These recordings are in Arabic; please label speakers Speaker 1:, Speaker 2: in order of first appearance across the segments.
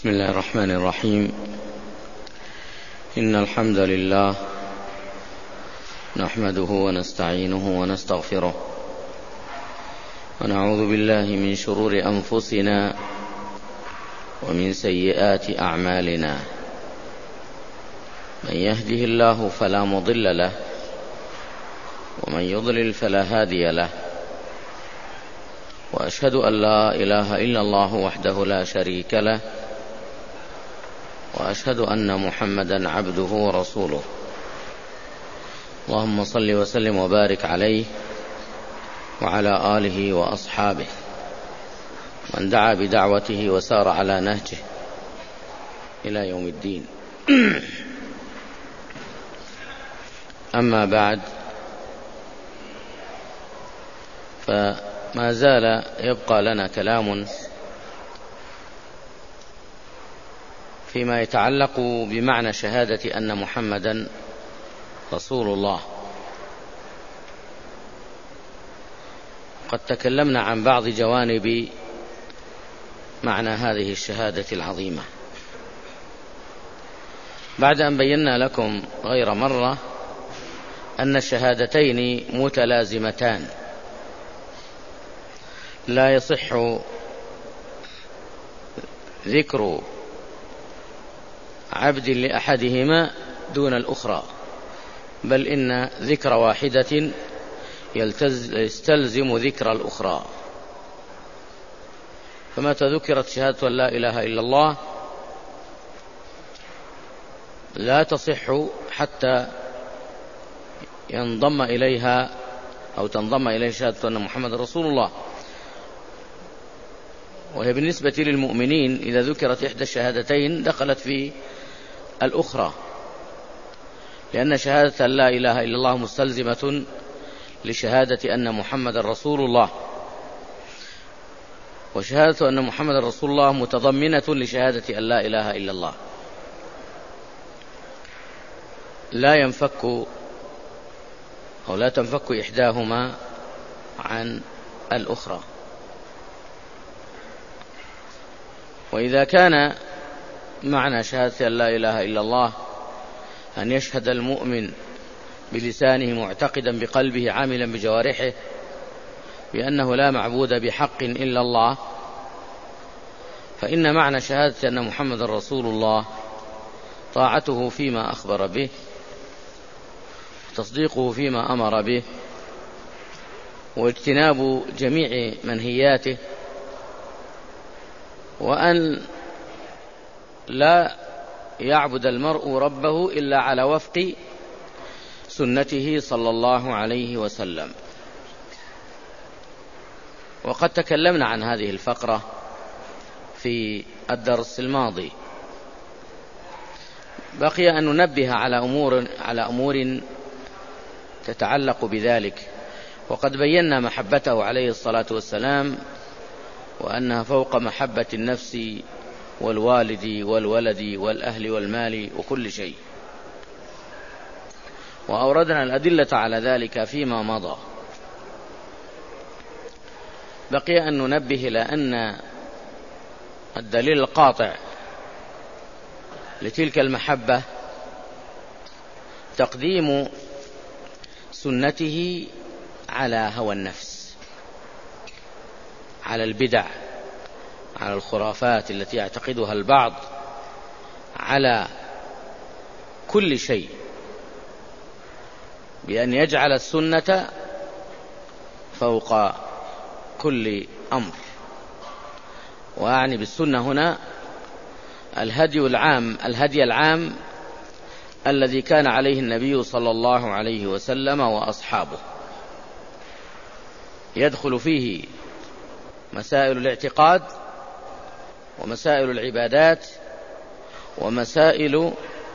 Speaker 1: بسم الله الرحمن الرحيم. إن الحمد لله نحمده ونستعينه ونستغفره ونعوذ بالله من شرور أنفسنا ومن سيئات أعمالنا. من يهده الله فلا مضل له ومن يضلل فلا هادي له، وأشهد أن لا إله إلا الله وحده لا شريك له، وأشهد أن محمدا عبده ورسوله. اللهم صل وسلم وبارك عليه وعلى آله وأصحابه من دعا بدعوته وسار على نهجه إلى يوم الدين. أما بعد، فما زال يبقى لنا كلام فيما يتعلق بمعنى شهادة أن محمدا رسول الله. قد تكلمنا عن بعض جوانب معنى هذه الشهادة العظيمة، بعد أن بينا لكم غير مرة أن الشهادتين متلازمتان، لا يصح ذكر عبد لأحدهما دون الأخرى، بل إن ذكر واحدة يستلزم ذكر الأخرى. فمتى ذكرت شهادة لا إله إلا الله لا تصح حتى ينضم إليها أو تنضم إليها شهادة أن محمد رسول الله. وهي بالنسبة للمؤمنين إذا ذكرت إحدى الشهادتين دخلت في الأخرى، لأن شهادة لا إله إلا الله مستلزمة لشهادة أن محمد رسول الله، وشهادة أن محمد رسول الله متضمنة لشهادة أن لا إله إلا الله، لا تنفك إحداهما عن الأخرى. وإذا كان معنى شهادة أن لا إله إلا الله أن يشهد المؤمن بلسانه معتقدا بقلبه عاملا بجوارحه بأنه لا معبود بحق إلا الله، فإن معنى شهادة أن محمد رسول الله طاعته فيما أخبر به، تصديقه فيما أمر به، واجتناب جميع منهياته، وأن لا يعبد المرء ربه إلا على وفق سنته صلى الله عليه وسلم. وقد تكلمنا عن هذه الفقرة في الدرس الماضي. بقي أن ننبه على أمور تتعلق بذلك، وقد بينا محبته عليه الصلاة والسلام وأنها فوق محبة النفس والوالد والولد والأهل والمال وكل شيء، وأوردنا الأدلة على ذلك فيما مضى. بقي أن ننبه إلى أن الدليل القاطع لتلك المحبة تقديم سنته على هوى النفس، على البدع، على الخرافات التي يعتقدها البعض، على كل شيء، بأن يجعل السنة فوق كل أمر. وأعني بالسنة هنا الهدي العام الذي كان عليه النبي صلى الله عليه وسلم وأصحابه، يدخل فيه مسائل الاعتقاد ومسائل العبادات ومسائل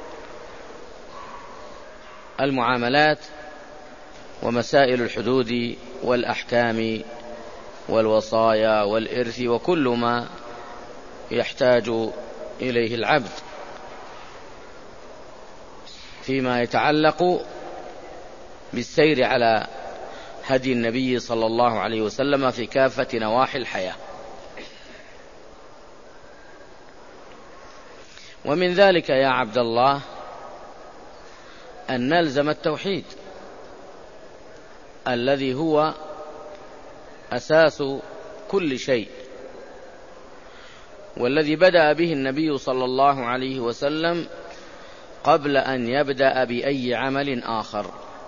Speaker 1: المعاملات ومسائل الحدود والأحكام والوصايا والإرث وكل ما يحتاج إليه العبد فيما يتعلق بالسير على هدي النبي صلى الله عليه وسلم في كافة نواحي الحياة. ومن ذلك يا عبد الله أن نلزم التوحيد الذي هو أساس كل شيء، والذي بدأ به النبي صلى الله عليه وسلم قبل أن يبدأ بأي عمل آخر،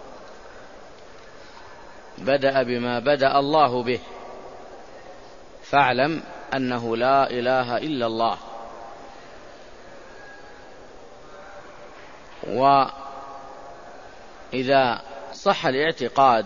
Speaker 1: بدأ بما بدأ الله به، فاعلم أنه لا إله إلا الله. وإذا صح الاعتقاد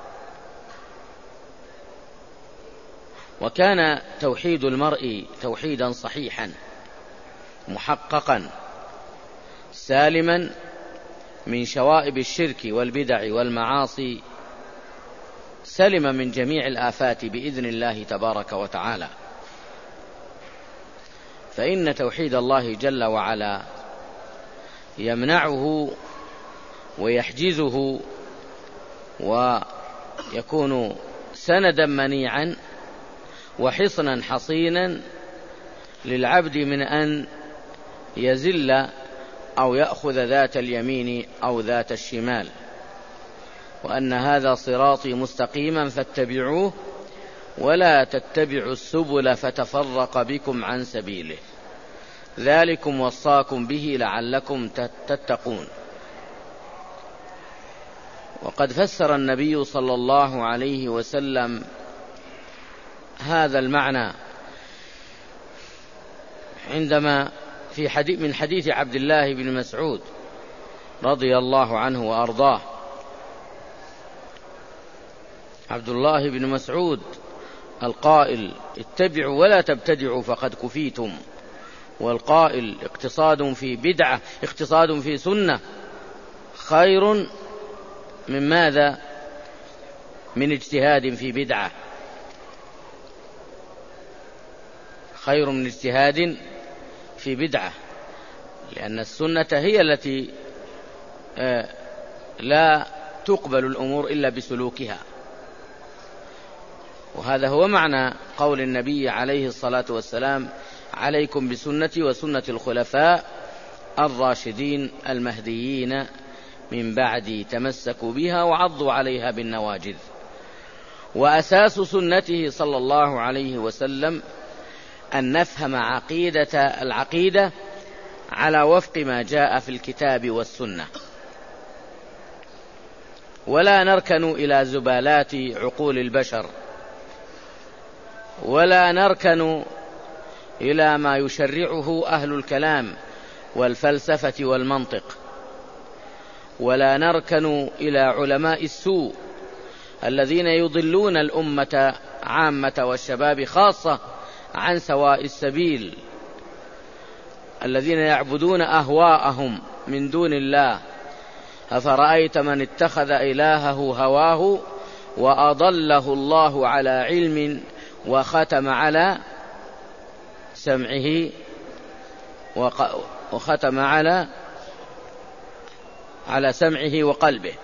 Speaker 1: وكان توحيد المرء توحيدا صحيحا محققا سالما من شوائب الشرك والبدع والمعاصي، سلم من جميع الآفات بإذن الله تبارك وتعالى. فإن توحيد الله جل وعلا يمنعه ويحجزه ويكون سندا منيعا وحصنا حصينا للعبد من أن يزل أو يأخذ ذات اليمين أو ذات الشمال، وأن هذا صراطي مستقيما فاتبعوه ولا تتبعوا السبل فتفرق بكم عن سبيله، ذلكم وصاكم به لعلكم تتقون. وقد فسر النبي صلى الله عليه وسلم هذا المعنى عندما من حديث عبد الله بن مسعود رضي الله عنه وأرضاه. عبد الله بن مسعود القائل اتبعوا ولا تبتدعوا فقد كفيتم، والقائل اقتصاد في بدعة اقتصاد في سنة خير من ماذا؟ من اجتهاد في بدعة، خير من اجتهاد في بدعة، لأن السنة هي التي لا تقبل الأمور إلا بسلوكها. وهذا هو معنى قول النبي عليه الصلاة والسلام: عليكم بسنتي وسنة الخلفاء الراشدين المهديين من بعدي، تمسكوا بها وعضوا عليها بالنواجذ. وأساس سنته صلى الله عليه وسلم أن نفهم العقيدة على وفق ما جاء في الكتاب والسنة، ولا نركن إلى زبالات عقول البشر، ولا نركن إلى ما يشرعه أهل الكلام والفلسفة والمنطق، ولا نركن إلى علماء السوء الذين يضلون الأمة عامة والشباب خاصة عن سواء السبيل، الذين يعبدون أهواءهم من دون الله. أفرأيت من اتخذ إلهه هواه وأضله الله على علم وختم على سمعه وختم على سمعه وقلبه.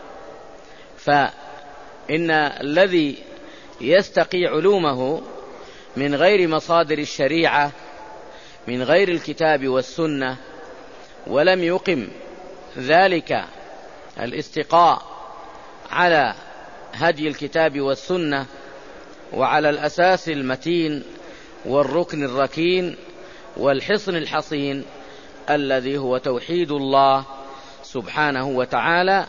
Speaker 1: فإن الذي يستقي علومه من غير مصادر الشريعة، من غير الكتاب والسنة، ولم يقم ذلك الاستقاء على هدي الكتاب والسنة وعلى الأساس المتين والركن الركين والحصن الحصين الذي هو توحيد الله سبحانه وتعالى،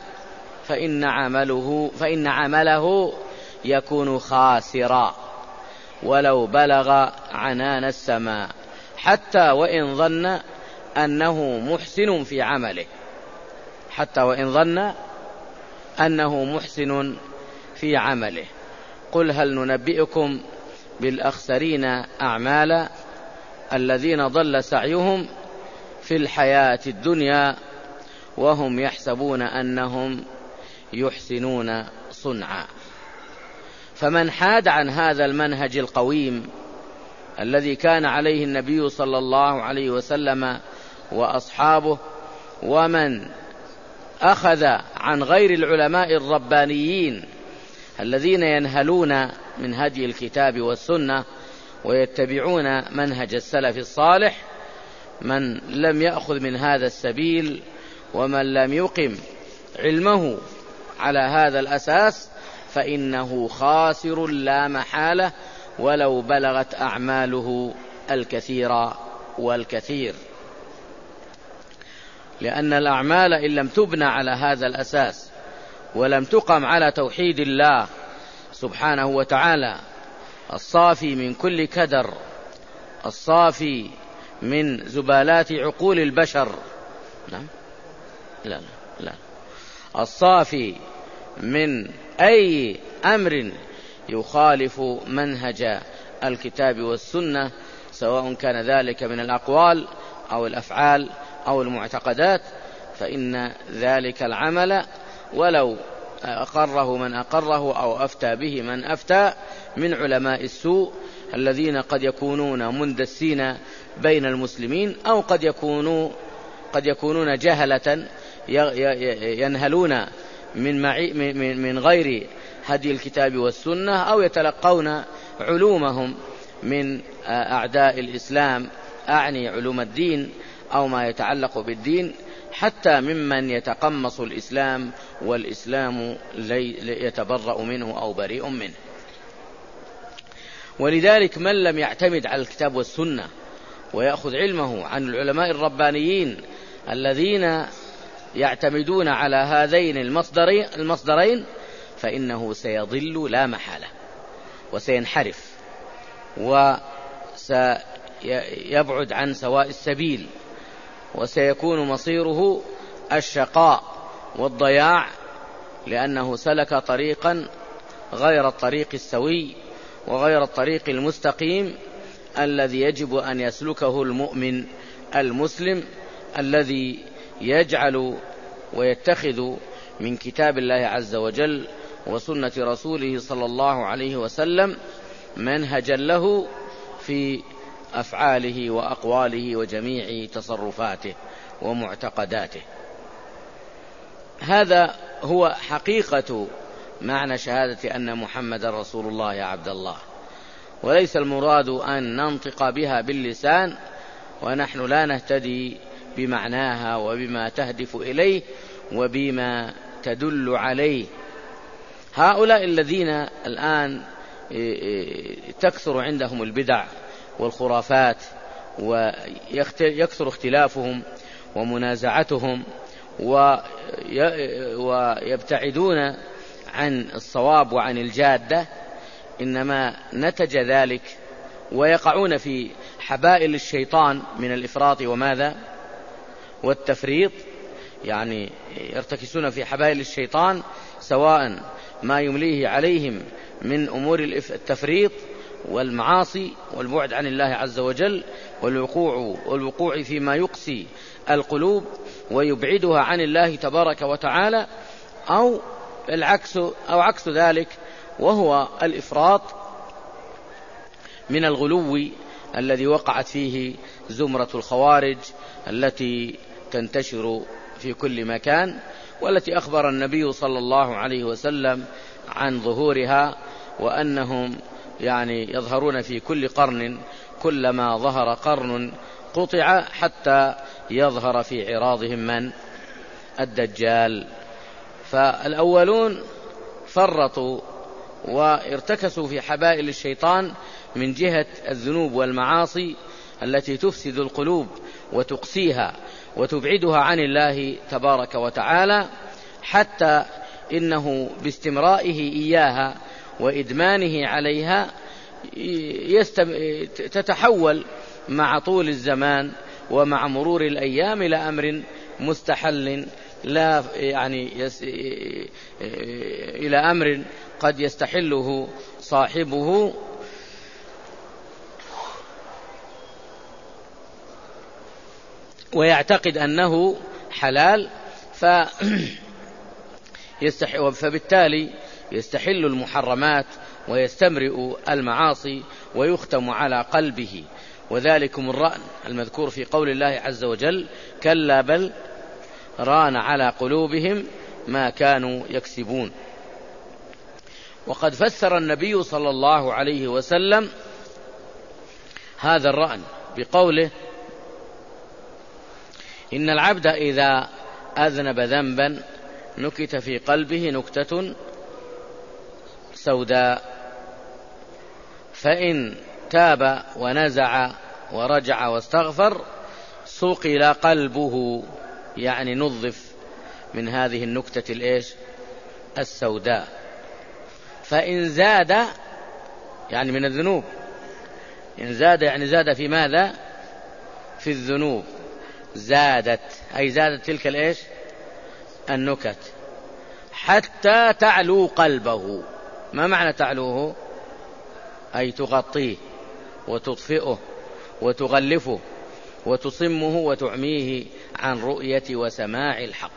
Speaker 1: فإن عمله يكون خاسرا ولو بلغ عنان السماء، حتى وإن ظن أنه محسن في عمله، حتى وإن ظن أنه محسن في عمله. قل هل ننبئكم بالأخسرين أعمالا الذين ضل سعيهم في الحياة الدنيا وهم يحسبون أنهم يحسنون صنعا. فمن حاد عن هذا المنهج القويم الذي كان عليه النبي صلى الله عليه وسلم وأصحابه، ومن أخذ عن غير العلماء الربانيين الذين ينهلون من هدي الكتاب والسنة ويتبعون منهج السلف الصالح، من لم يأخذ من هذا السبيل ومن لم يقم علمه على هذا الأساس فإنه خاسر لا محالة، ولو بلغت أعماله الكثير والكثير. لأن الأعمال إن لم تبنى على هذا الأساس ولم تقم على توحيد الله سبحانه وتعالى الصافي من كل كدر، الصافي من زبالات عقول البشر، نعم لا لا لا، الصافي من أي أمر يخالف منهج الكتاب والسنة، سواء كان ذلك من الأقوال أو الأفعال أو المعتقدات، فإن ذلك العمل ولو أقره من أقره أو أفتى به من أفتى من علماء السوء الذين قد يكونون مندسين بين المسلمين، أو قد يكونون جهلة ينهلون من غير هدي الكتاب والسنة، أو يتلقون علومهم من أعداء الإسلام، أعني علوم الدين أو ما يتعلق بالدين، حتى ممن يتقمص الإسلام والإسلام يتبرأ منه أو بريء منه. ولذلك من لم يعتمد على الكتاب والسنة ويأخذ علمه عن العلماء الربانيين الذين يعتمدون على هذين المصدرين فإنه سيضل لا محالة، وسينحرف، وسيبعد عن سواء السبيل، وسيكون مصيره الشقاء والضياع، لأنه سلك طريقا غير الطريق السوي وغير الطريق المستقيم الذي يجب أن يسلكه المؤمن المسلم، الذي يجعل ويتخذ من كتاب الله عز وجل وسنة رسوله صلى الله عليه وسلم منهجا له في أفعاله وأقواله وجميع تصرفاته ومعتقداته. هذا هو حقيقة معنى شهادة أن محمد رسول الله يا عبد الله، وليس المراد أن ننطق بها باللسان ونحن لا نهتدي بمعناها وبما تهدف إليه وبما تدل عليه. هؤلاء الذين الآن تكثر عندهم البدع والخرافات ويكثر اختلافهم ومنازعتهم ويبتعدون عن الصواب وعن الجادة، إنما نتج ذلك ويقعون في حبائل الشيطان من الإفراط وماذا والتفريط، يعني يرتكسون في حبائل الشيطان سواء ما يمليه عليهم من أمور التفريط والمعاصي والبعد عن الله عز وجل والوقوع فيما يقسي القلوب ويبعدها عن الله تبارك وتعالى، أو عكس ذلك، وهو الإفراط من الغلو الذي وقعت فيه زمرة الخوارج التي تنتشر في كل مكان، والتي أخبر النبي صلى الله عليه وسلم عن ظهورها، وأنهم يعني يظهرون في كل قرن، كلما ظهر قرن قطع حتى يظهر في عراضهم من الدجال. فالأولون فرطوا وارتكسوا في حبائل الشيطان من جهة الذنوب والمعاصي التي تفسد القلوب وتقسيها وتبعدها عن الله تبارك وتعالى، حتى إنه باستمرائه إياها وإدمانه عليها تتحول مع طول الزمان ومع مرور الأيام إلى أمر مستحل، لا يعني إلى أمر قد يستحله صاحبه ويعتقد أنه حلال، فبالتالي يستحل المحرمات ويستمرئ المعاصي ويختم على قلبه. وذلكم الرأن المذكور في قول الله عز وجل: كلا بل ران على قلوبهم ما كانوا يكسبون. وقد فسر النبي صلى الله عليه وسلم هذا الرأن بقوله: إن العبد إذا أذنب ذنبا نكت في قلبه نكتة سوداء، فإن تاب ونزع ورجع واستغفر صقل قلبه، يعني نظف من هذه النكتة السوداء. فإن زاد يعني من الذنوب، إن زاد يعني زاد في ماذا؟ في الذنوب، زادت أي زادت تلك النكت حتى تعلو قلبه. ما معنى تعلوه؟ أي تغطيه وتطفئه وتغلفه وتصمه وتعميه عن رؤية وسماع الحق.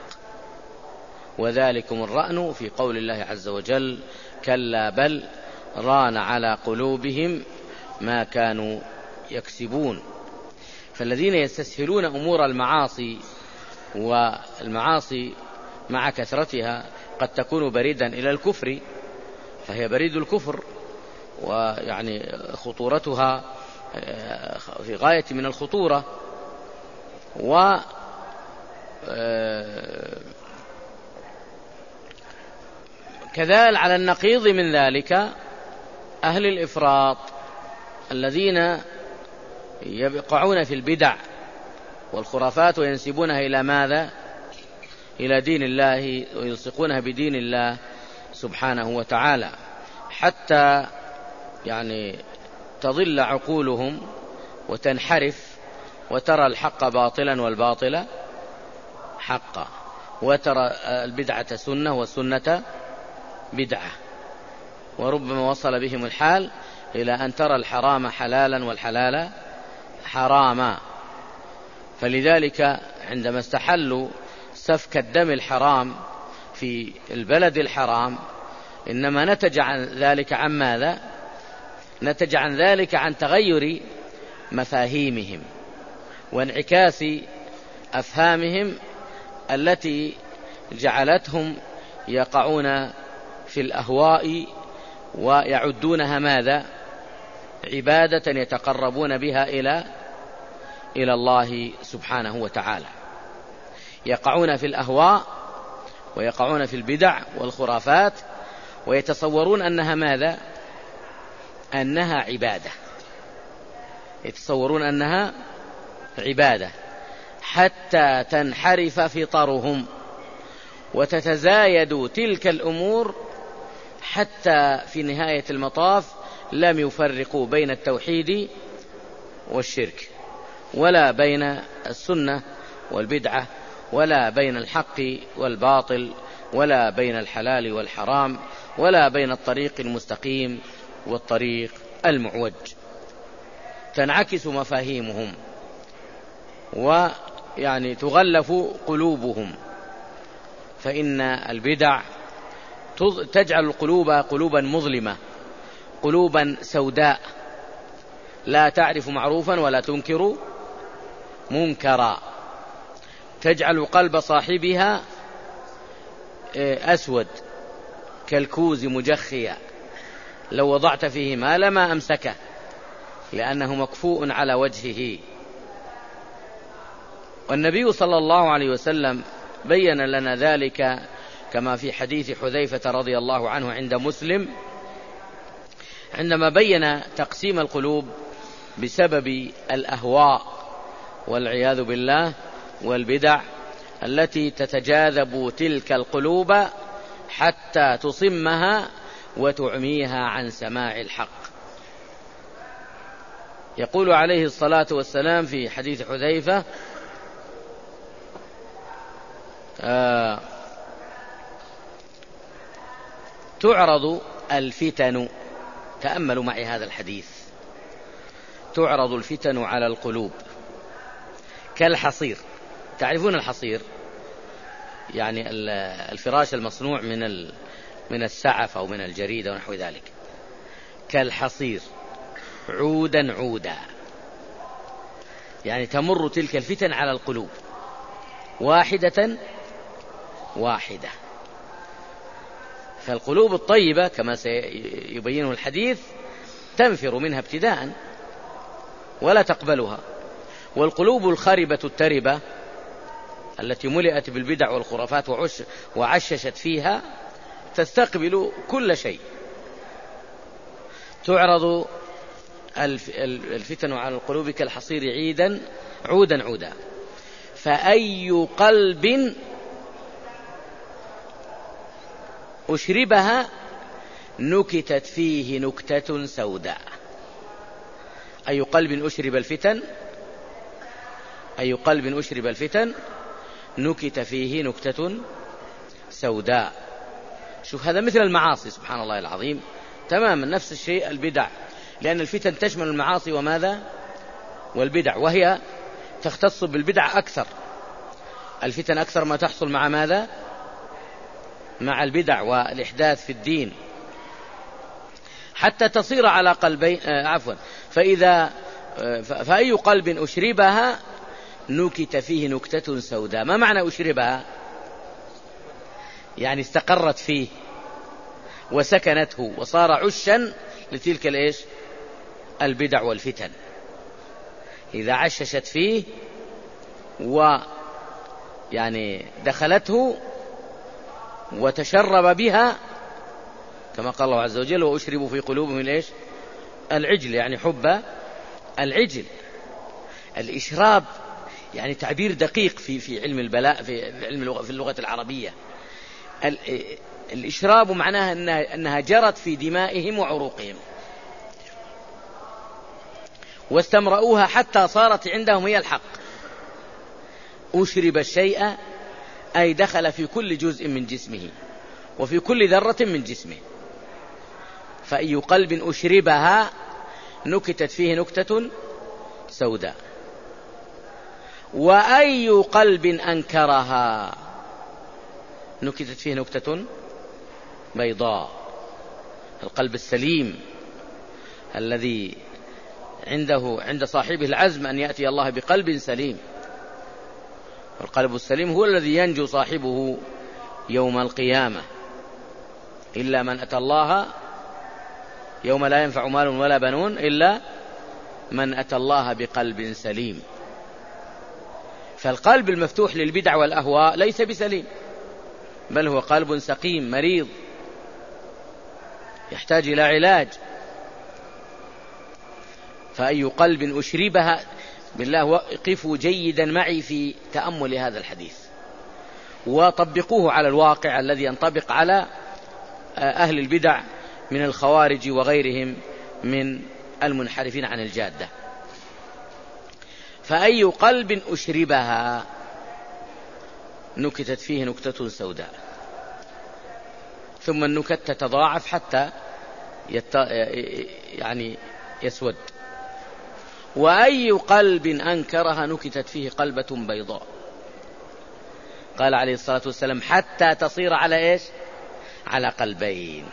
Speaker 1: وذلكم الرأن في قول الله عز وجل: كلا بل ران على قلوبهم ما كانوا يكسبون. فالذين يستسهلون أمور المعاصي، والمعاصي مع كثرتها قد تكون بريدا إلى الكفر، فهي بريد الكفر، ويعني خطورتها في غاية من الخطورة. كذلك على النقيض من ذلك أهل الإفراط الذين يقعون في البدع والخرافات وينسبونها إلى ماذا؟ إلى دين الله، ويلصقونها بدين الله سبحانه وتعالى، حتى يعني تضل عقولهم وتنحرف، وترى الحق باطلا والباطل حقا، وترى البدعة سنة والسنة بدعة، وربما وصل بهم الحال إلى أن ترى الحرام حلالا والحلال حراما. فلذلك عندما استحلوا سفك الدم الحرام في البلد الحرام إنما نتج عن ذلك عن ماذا؟ نتج عن ذلك عن تغير مفاهيمهم وانعكاس أفهامهم التي جعلتهم يقعون في الأهواء ويعدونها ماذا؟ عبادة يتقربون بها إلى الله سبحانه وتعالى. يقعون في الأهواء ويقعون في البدع والخرافات ويتصورون أنها ماذا؟ أنها عبادة، يتصورون أنها عبادة، حتى تنحرف فطرهم وتتزايد تلك الأمور، حتى في نهاية المطاف لم يفرقوا بين التوحيد والشرك، ولا بين السنة والبدعة، ولا بين الحق والباطل، ولا بين الحلال والحرام، ولا بين الطريق المستقيم والطريق المعوج. تنعكس مفاهيمهم ويعني تغلف قلوبهم، فإن البدع تجعل القلوب قلوبا مظلمة، قلوبا سوداء لا تعرف معروفا ولا تنكر منكرا، تجعل قلب صاحبها أسود كالكوز مجخيا، لو وضعت فيه ماء ما أمسكه لأنه مكفوء على وجهه. والنبي صلى الله عليه وسلم بين لنا ذلك كما في حديث حذيفة رضي الله عنه عند مسلم، عندما بين تقسيم القلوب بسبب الأهواء والعياذ بالله والبدع التي تتجاذب تلك القلوب حتى تصمها وتعميها عن سماع الحق. يقول عليه الصلاة والسلام في حديث حذيفة: تعرض الفتن، تأملوا معي هذا الحديث، تعرض الفتن على القلوب كالحصير. تعرفون الحصير؟ يعني الفراش المصنوع من السعف أو من الجريدة ونحو ذلك، كالحصير عودا عودا، يعني تمر تلك الفتن على القلوب واحدة واحدة. فالقلوب الطيبة كما سيبينه الحديث تنفر منها ابتداء ولا تقبلها، والقلوب الخربة التربة التي ملئت بالبدع والخرافات وعششت فيها تستقبل كل شيء. تعرض الفتن على القلوب كالحصير عودا عودا. فأي قلب أشربها نكتت فيه نكتة سوداء. أي قلب أشرب الفتن نكت فيه نكتة سوداء. شوف هذا مثل المعاصي، سبحان الله العظيم، تماما نفس الشيء البدع، لأن الفتن تشمل المعاصي وماذا؟ والبدع، وهي تختص بالبدع أكثر. الفتن أكثر ما تحصل مع ماذا؟ مع البدع والإحداث في الدين، حتى تصير على قلبين فأي قلب أشربها نكت فيه نكتة سوداء. ما معنى أشربها؟ يعني استقرت فيه وسكنته وصار عشا لتلك البدع والفتن. إذا عششت فيه ويعني دخلته وتشرب بها، كما قال الله عز وجل: وأشربوا في قلوبهم العجل، يعني حب العجل. الإشراب يعني تعبير دقيق في علم البلاء، في اللغة العربية. الإشراب معناها أنها جرت في دمائهم وعروقهم واستمرؤوها حتى صارت عندهم هي الحق. أشرب الشيء أي دخل في كل جزء من جسمه وفي كل ذرة من جسمه. فأي قلب أشربها نكتت فيه نكتة سوداء. وأي قلب أنكرها نكتت فيه نكتة بيضاء. القلب السليم الذي عند صاحبه العزم أن يأتي الله بقلب سليم. والقلب السليم هو الذي ينجو صاحبه يوم القيامة، إلا من أتى الله يوم لا ينفع مال ولا بنون إلا من أتى الله بقلب سليم. فالقلب المفتوح للبدع والأهواء ليس بسليم، بل هو قلب سقيم مريض يحتاج إلى علاج. فأي قلب أشربها، بالله وقفوا جيدا معي في تأمل هذا الحديث وطبقوه على الواقع الذي ينطبق على أهل البدع من الخوارج وغيرهم من المنحرفين عن الجادة. فأي قلب أشربها نكتت فيه نكتة سوداء. ثم النكت تتضاعف حتى يعني يسود. وأي قلب أنكرها نكتت فيه قلبة بيضاء. قال عليه الصلاة والسلام: حتى تصير على على قلبين.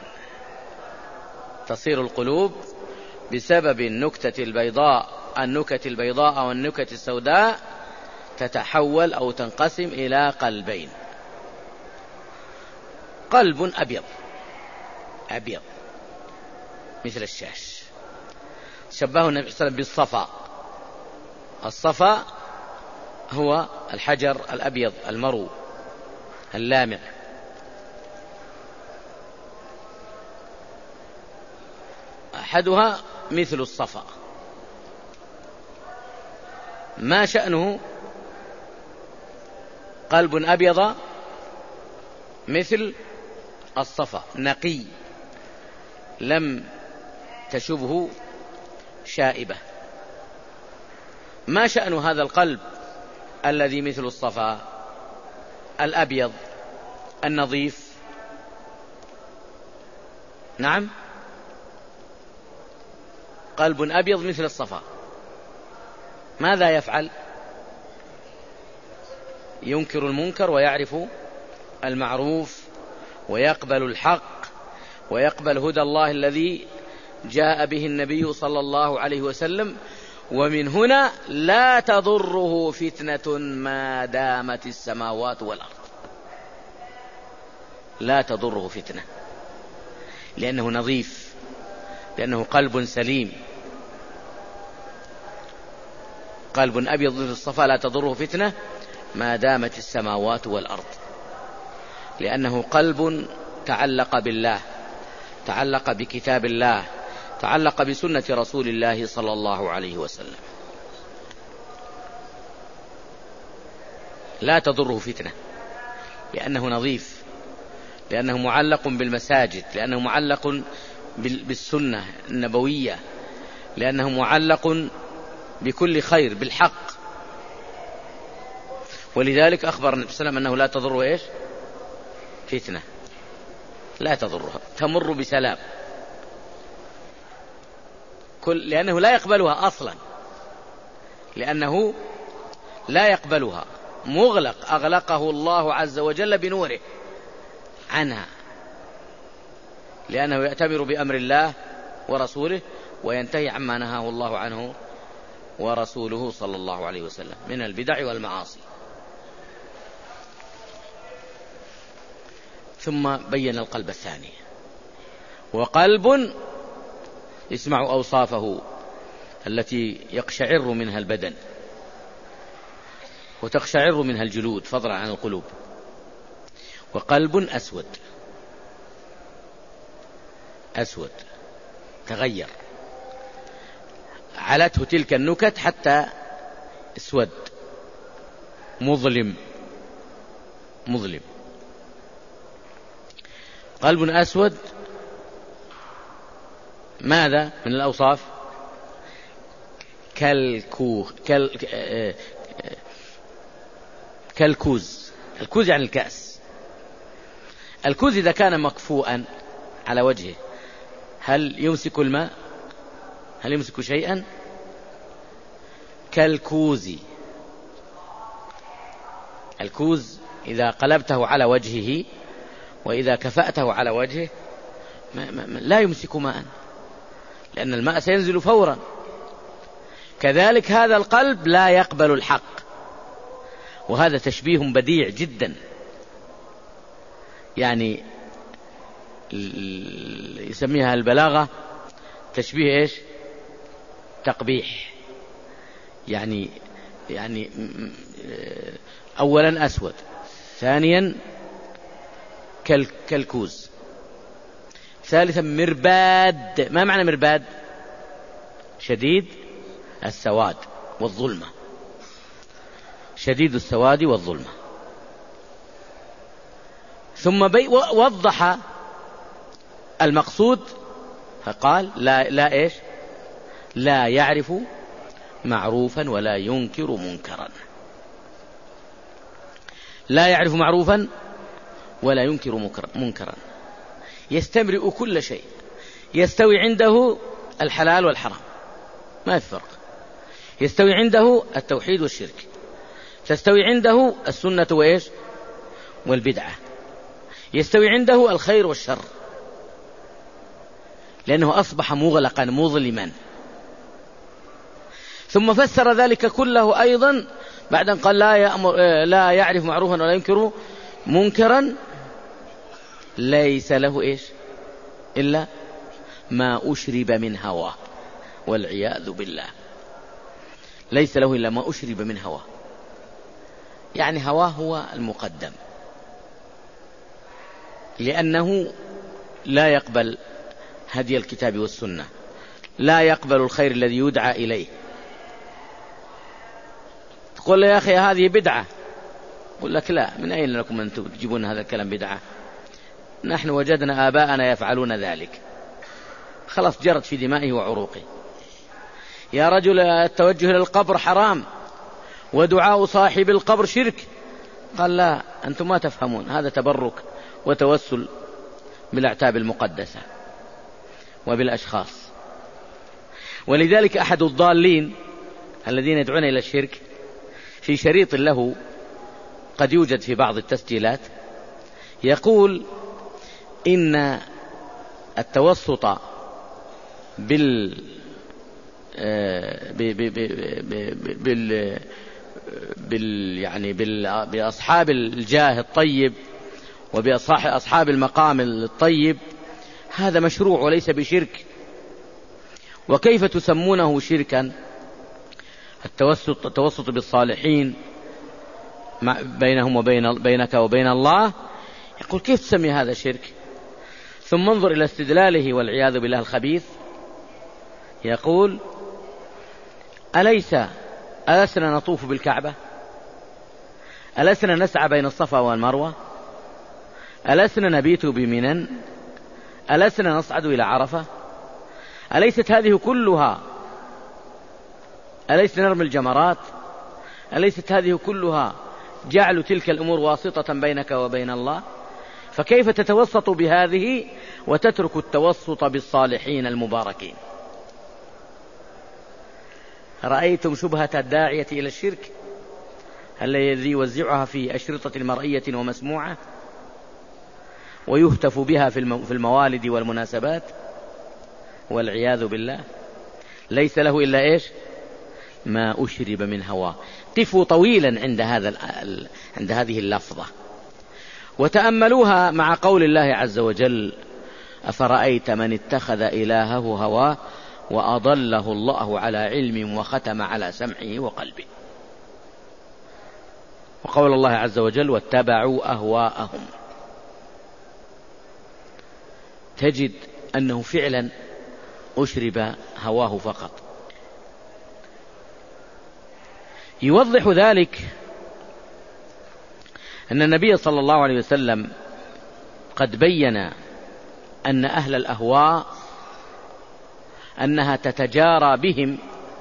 Speaker 1: تصير القلوب بسبب النكتة البيضاء أو النكت السوداء تتحول أو تنقسم إلى قلبين. قلب أبيض مثل الشاش. شبهه النبي صلى الله عليه وسلم بالصفا. الصفا هو الحجر الأبيض المرو اللامع. أحدها مثل الصفا. ما شأنه؟ قلب أبيض مثل الصفا نقي لم تشبه شائبة. ما شأن هذا القلب الذي مثل الصفا الأبيض النظيف؟ نعم، قلب أبيض مثل الصفا ماذا يفعل؟ ينكر المنكر ويعرف المعروف ويقبل الحق ويقبل هدى الله الذي جاء به النبي صلى الله عليه وسلم. ومن هنا لا تضره فتنة ما دامت السماوات والأرض. لا تضره فتنة لأنه نظيف، لأنه قلب سليم. قلب أبيض مثل الصفا لا تضره فتنة ما دامت السماوات والأرض، لأنه قلب تعلق بالله، تعلق بكتاب الله، تعلق بسنة رسول الله صلى الله عليه وسلم. لا تضره فتنة، لأنه نظيف، لأنه معلق بالمساجد، لأنه معلق بالسنة النبوية، لأنه معلق بكل خير، بالحق. ولذلك أخبر النبي صلى الله عليه وسلم أنه لا تضر إيش؟ فتنة، لا تضرها، تمر بسلام، لأنه لا يقبلها أصلا، لأنه لا يقبلها، مغلق، أغلقه الله عز وجل بنوره عنها، لأنه يأتمر بأمر الله ورسوله وينتهي عما نهاه الله عنه ورسوله صلى الله عليه وسلم من البدع والمعاصي. ثم بين القلب الثاني، وقلب يسمع أوصافه التي يقشعر منها البدن وتقشعر منها الجلود فضلا عن القلوب. وقلب أسود، أسود تغير، علته تلك النكت حتى اسود، مظلم، مظلم. قلب أسود، ماذا من الأوصاف؟ كالكوز. الكوز يعني الكأس. الكوز إذا كان مكفوءا على وجهه هل يمسك الماء؟ هل يمسك شيئا؟ كالكوز. الكوز إذا قلبته على وجهه وإذا كفأته على وجهه لا يمسك ماء، لأن الماء سينزل فورا. كذلك هذا القلب لا يقبل الحق، وهذا تشبيه بديع جدا، يعني يسميها البلاغة تشبيه إيش؟ تقبيح. يعني أولا أسود، ثانيا كالكوز، ثالثا مرباد. ما معنى مرباد؟ شديد السواد والظلمة، شديد السواد والظلمة. ثم وضح المقصود فقال لا إيش؟ لا يعرف معروفا ولا ينكر منكرا. لا يعرف معروفا ولا ينكر منكرا، يستمرئ كل شيء، يستوي عنده الحلال والحرام، ما في فرق. يستوي عنده التوحيد والشرك، تستوي عنده السنة وإيش؟ والبدعة، يستوي عنده الخير والشر، لأنه أصبح مغلقا مظلما. ثم فسر ذلك كله أيضا بعد أن قال لا يعرف معروفا ولا ينكر منكرا، ليس له إيش؟ إلا ما أشرب من هواه، والعياذ بالله. ليس له إلا ما أشرب من هواه، يعني هواه هو المقدم، لأنه لا يقبل هدي الكتاب والسنة، لا يقبل الخير الذي يدعى إليه. تقول له يا أخي هذه بدعة، يقول لك لا، من أين لكم أن تجيبون هذا الكلام بدعة؟ نحن وجدنا آباءنا يفعلون ذلك، خلاص جرت في دمائه وعروقه. يا رجل التوجه للقبر حرام ودعاء صاحب القبر شرك، قال لا، أنتم ما تفهمون، هذا تبرك وتوسل بالأعتاب المقدسة وبالأشخاص. ولذلك أحد الضالين الذين يدعون إلى الشرك في شريط له قد يوجد في بعض التسجيلات يقول إن التوسط بأصحاب الجاه الطيب وبأصحاب المقام الطيب هذا مشروع وليس بشرك. وكيف تسمونه شركا؟ التوسط بالصالحين بينك وبين الله، يقول كيف تسمي هذا شرك؟ ثم انظر إلى استدلاله والعياذ بالله الخبيث، يقول ألسنا نطوف بالكعبة؟ ألسنا نسعى بين الصفا والمروة؟ ألسنا نبيت بمنى؟ ألسنا نصعد إلى عرفة؟ أليست هذه كلها، أليس نرمي الجمرات؟ أليست هذه كلها جعل تلك الأمور واسطة بينك وبين الله؟ فكيف تتوسط بهذه وتترك التوسط بالصالحين المباركين؟ رأيتم شبهة الداعية إلى الشرك الذي يوزعها في أشرطة مرئية ومسموعة ويهتف بها في الموالد والمناسبات والعياذ بالله؟ ليس له إلا إيش؟ ما أشرب من هواه. قفوا طويلا عند هذه اللفظة وتأملوها مع قول الله عز وجل: أفرأيت من اتخذ إلهه هواه وأضله الله على علم وختم على سمعه وقلبه. وقول الله عز وجل: واتبعوا أهواءهم. تجد أنه فعلا أشرب هواه فقط. يوضح ذلك أن النبي صلى الله عليه وسلم قد بين أن أهل الأهواء أنها تتجارى بهم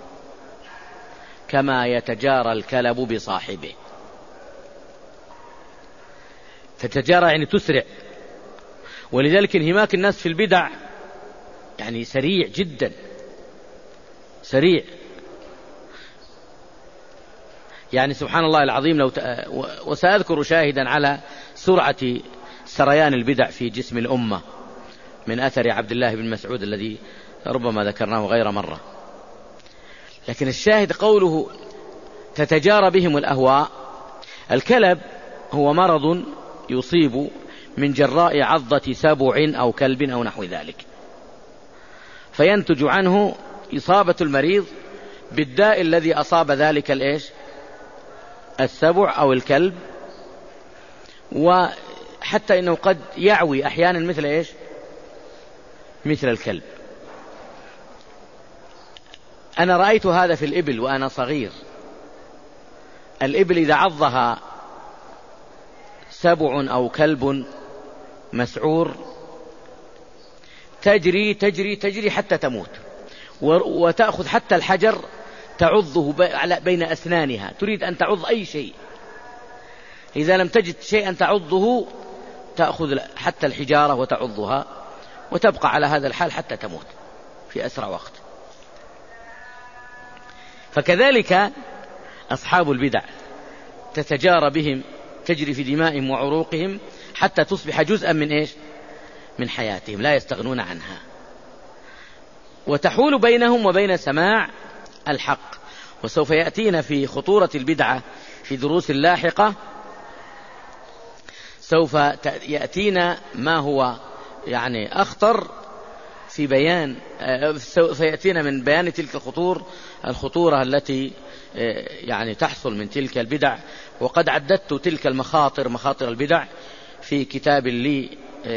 Speaker 1: كما يتجارى الكلب بصاحبه. تتجارى يعني تسرع، ولذلك انهماك الناس في البدع يعني سريع جدا، سريع. يعني سبحان الله العظيم، وسأذكر شاهدا على سرعة سريان البدع في جسم الأمة من أثر عبد الله بن مسعود الذي ربما ذكرناه غير مرة. لكن الشاهد قوله تتجارى بهم الأهواء. الكلب هو مرض يصيب من جراء عضة سبع أو كلب أو نحو ذلك، فينتج عنه إصابة المريض بالداء الذي أصاب ذلك السبع أو الكلب، وحتى إنه قد يعوي أحيانا مثل الكلب. أنا رأيت هذا في الإبل وأنا صغير. الإبل إذا عضها سبع أو كلب مسعور تجري تجري تجري حتى تموت، وتأخذ حتى الحجر تعضه بين أسنانها، تريد أن تعض أي شيء. إذا لم تجد شيئا تعضه تأخذ حتى الحجارة وتعضها، وتبقى على هذا الحال حتى تموت في أسرع وقت. فكذلك أصحاب البدع تتجارى بهم، تجري في دمائهم وعروقهم حتى تصبح جزءا من حياتهم لا يستغنون عنها، وتحول بينهم وبين سماع الحق. وسوف يأتينا في خطورة البدعة في دروس لاحقة، سوف يأتينا ما هو يعني أخطر في بيان، سوف يأتينا من بيان تلك الخطورة التي يعني تحصل من تلك البدع. وقد عددت تلك مخاطر البدع في كتاب لي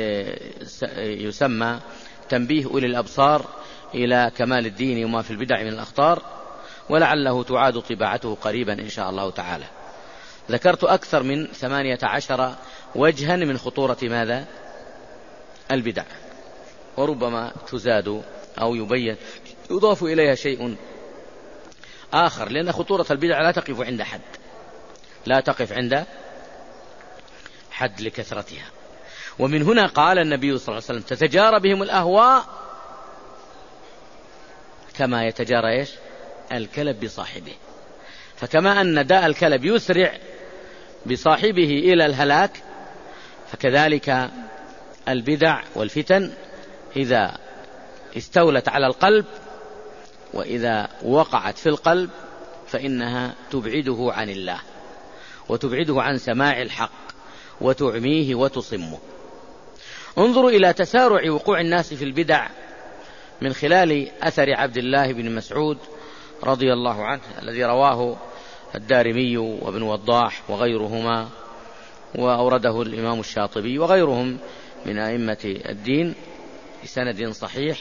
Speaker 1: يسمى تنبيه أولي الأبصار إلى كمال الدين وما في البدع من الأخطار، ولعله تعاد طباعته قريبا إن شاء الله تعالى. ذكرت أكثر من 18 وجها من خطورة ماذا؟ البدع، وربما تزاد أو يضاف إليها شيء آخر، لأن خطورة البدع لا تقف عند حد، لا تقف عند حد لكثرتها. ومن هنا قال النبي صلى الله عليه وسلم: تتجارى بهم الأهواء كما يتجارى الكلب بصاحبه. فكما أن داء الكلب يسرع بصاحبه إلى الهلاك، فكذلك البدع والفتن إذا استولت على القلب وإذا وقعت في القلب فإنها تبعده عن الله وتبعده عن سماع الحق وتعميه وتصمه. انظروا إلى تسارع وقوع الناس في البدع من خلال أثر عبد الله بن مسعود رضي الله عنه الذي رواه الدارمي وابن وضاح وغيرهما، وأورده الإمام الشاطبي وغيرهم من أئمة الدين بسند صحيح.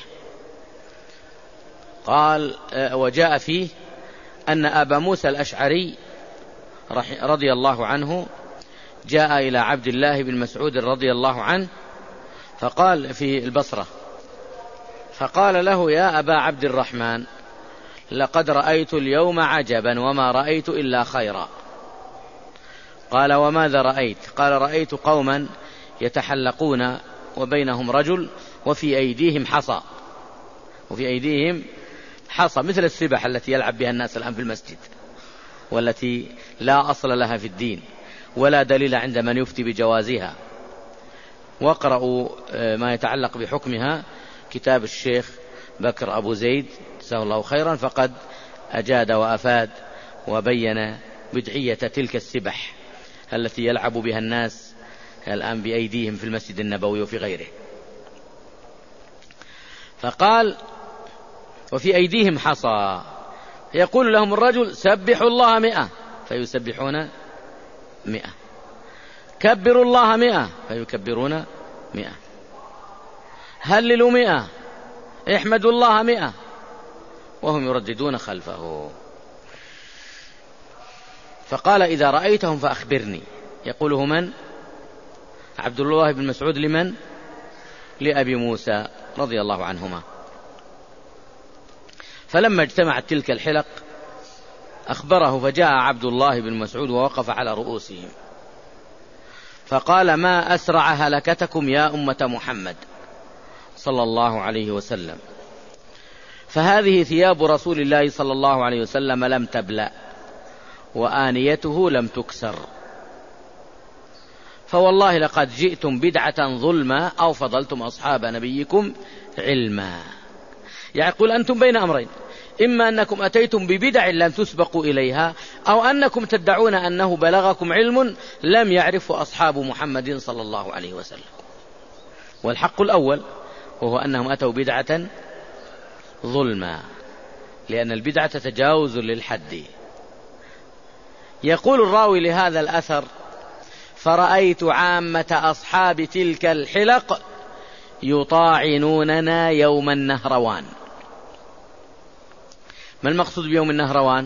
Speaker 1: قال: وجاء فيه أن أبا موسى الأشعري رضي الله عنه جاء إلى عبد الله بن مسعود رضي الله عنه فقال في البصرة، فقال له: يا أبا عبد الرحمن، لقد رأيت اليوم عجبا وما رأيت إلا خيرا. قال: وماذا رأيت؟ قال: رأيت قوما يتحلقون وبينهم رجل وفي أيديهم حصى، وفي أيديهم حصى مثل السبح التي يلعب بها الناس الآن في المسجد، والتي لا أصل لها في الدين ولا دليل عند من يفتي بجوازها. واقرأوا ما يتعلق بحكمها كتاب الشيخ بكر أبو زيد جزاه الله خيرا، فقد أجاد وأفاد وبين بدعية تلك السبح التي يلعب بها الناس الآن بأيديهم في المسجد النبوي وفي غيره. فقال: وفي أيديهم حصى، يقول لهم الرجل: سبحوا الله 100 فيسبحون 100، كبروا الله 100 فيكبرون 100، هللوا 100، احمدوا الله 100، وهم يرددون خلفه. فقال: إذا رأيتهم فأخبرني. يقوله من؟ عبد الله بن مسعود لمن؟ لأبي موسى رضي الله عنهما. فلما اجتمعت تلك الحلق أخبره، فجاء عبد الله بن مسعود ووقف على رؤوسهم فقال: ما أسرع هلكتكم يا أمة محمد صلى الله عليه وسلم، فهذه ثياب رسول الله صلى الله عليه وسلم لم تبلأ وآنيته لم تكسر، فوالله لقد جئتم بدعة ظلما أو فضلتم أصحاب نبيكم علما. يقول أنتم بين أمرين: إما أنكم أتيتم ببدع لم تسبقوا إليها، أو أنكم تدعون أنه بلغكم علم لم يعرفه أصحاب محمد صلى الله عليه وسلم. والحق الأول وهو أنهم أتوا بدعة ظلما، لأن البدعة تجاوز للحد. يقول الراوي لهذا الأثر: فرأيت عامة أصحاب تلك الحلق يطاعنوننا يوم النهروان. ما المقصود بيوم النهروان؟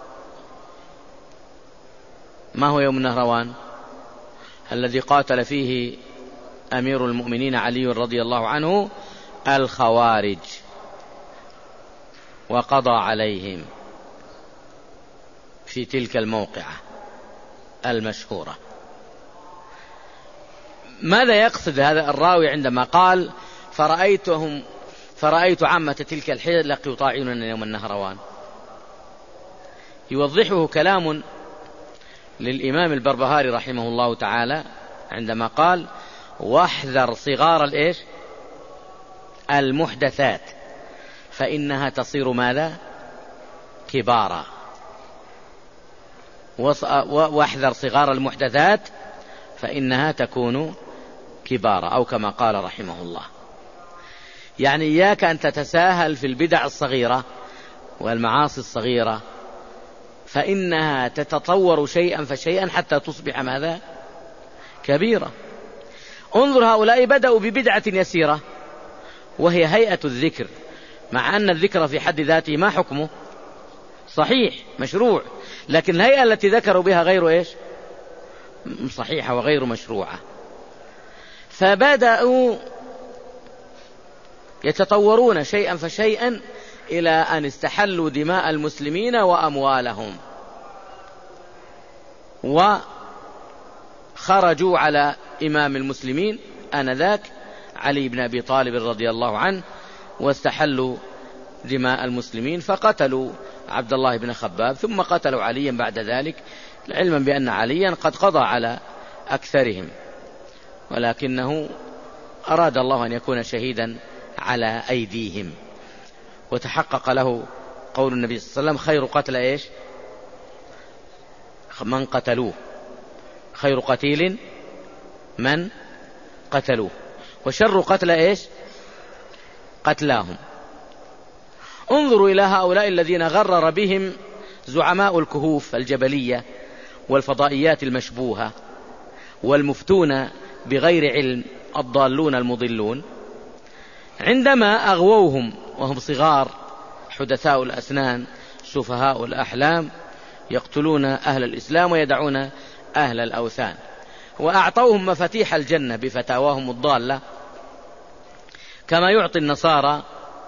Speaker 1: ما هو يوم النهروان؟ الذي قاتل فيه أمير المؤمنين علي رضي الله عنه الخوارج وقضى عليهم في تلك الموقعة المشهورة. ماذا يقصد هذا الراوي عندما قال فرأيت عامة تلك الحلق يطاعنون يوم النهروان؟ يوضحه كلام للإمام البربهاري رحمه الله تعالى عندما قال: واحذر صغار المحدثات فإنها تصير ماذا؟ كبارا. واحذر صغار المحدثات فإنها تكون كبارا، أو كما قال رحمه الله. يعني إياك أن تتساهل في البدع الصغيرة والمعاصي الصغيرة، فإنها تتطور شيئا فشيئا حتى تصبح ماذا؟ كبيرة. انظر، هؤلاء بدأوا ببدعة يسيرة وهي هيئة الذكر، مع أن الذكر في حد ذاته ما حكمه؟ صحيح مشروع، لكن الهيئة التي ذكروا بها غير صحيحة وغير مشروعة. فبدأوا يتطورون شيئا فشيئا إلى أن استحلوا دماء المسلمين وأموالهم، وخرجوا على إمام المسلمين آنذاك علي بن أبي طالب رضي الله عنه، واستحلوا دماء المسلمين، فقتلوا عبد الله بن خباب، ثم قتلوا عليا بعد ذلك، علما بأن عليا قد قضى على أكثرهم، ولكنه أراد الله أن يكون شهيدا على أيديهم. وتحقق له قول النبي صلى الله عليه وسلم: خير قتل من قتلوه، خير قتيل من قتلوه، وشر قتل قتلاهم. انظروا إلى هؤلاء الذين غرر بهم زعماء الكهوف الجبلية والفضائيات المشبوهة والمفتون بغير علم الضالون المضلون، عندما أغووهم وهم صغار حدثاء الأسنان سفهاء الأحلام يقتلون أهل الإسلام ويدعون أهل الأوثان، وأعطوهم مفاتيح الجنة بفتاواهم الضالة، كما يعطي النصارى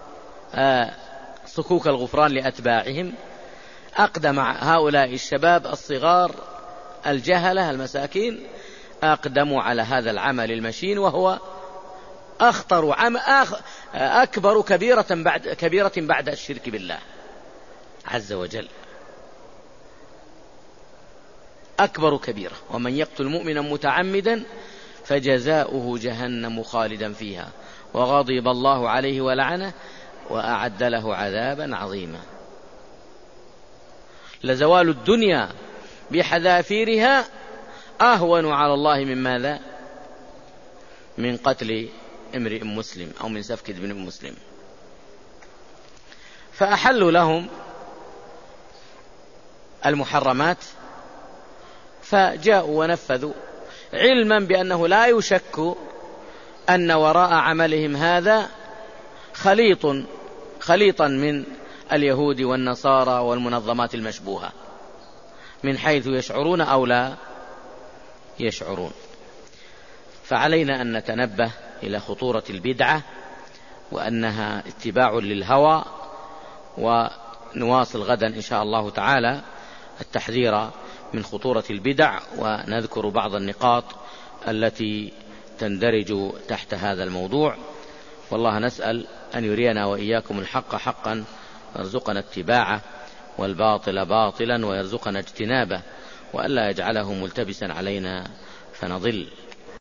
Speaker 1: صكوك الغفران لأتباعهم. أقدم هؤلاء الشباب الصغار الجهلة المساكين أقدموا على هذا العمل المشين، وهو أكبر كبيرة بعد الشرك بالله عز وجل، أكبر كبيرة. ومن يقتل مؤمنا متعمدا فجزاؤه جهنم خالدا فيها وغضب الله عليه ولعنه وأعد له عذابا عظيما. لزوال الدنيا بحذافيرها أهون على الله من ماذا؟ من قتل امرئ مسلم أو من سفك دم مسلم. فأحلوا لهم المحرمات فجاءوا ونفذوا، علما بأنه لا يشك أن وراء عملهم هذا خليطا من اليهود والنصارى والمنظمات المشبوهة، من حيث يشعرون أو لا يشعرون. فعلينا أن نتنبه إلى خطورة البدعة وأنها اتباع للهوى، ونواصل غدا إن شاء الله تعالى التحذير من خطورة البدع، ونذكر بعض النقاط التي تندرج تحت هذا الموضوع. والله نسأل أن يرينا وإياكم الحق حقا ويرزقنا اتباعه، والباطل باطلا ويرزقنا اجتنابه، وألا يجعله ملتبسا علينا فنضل.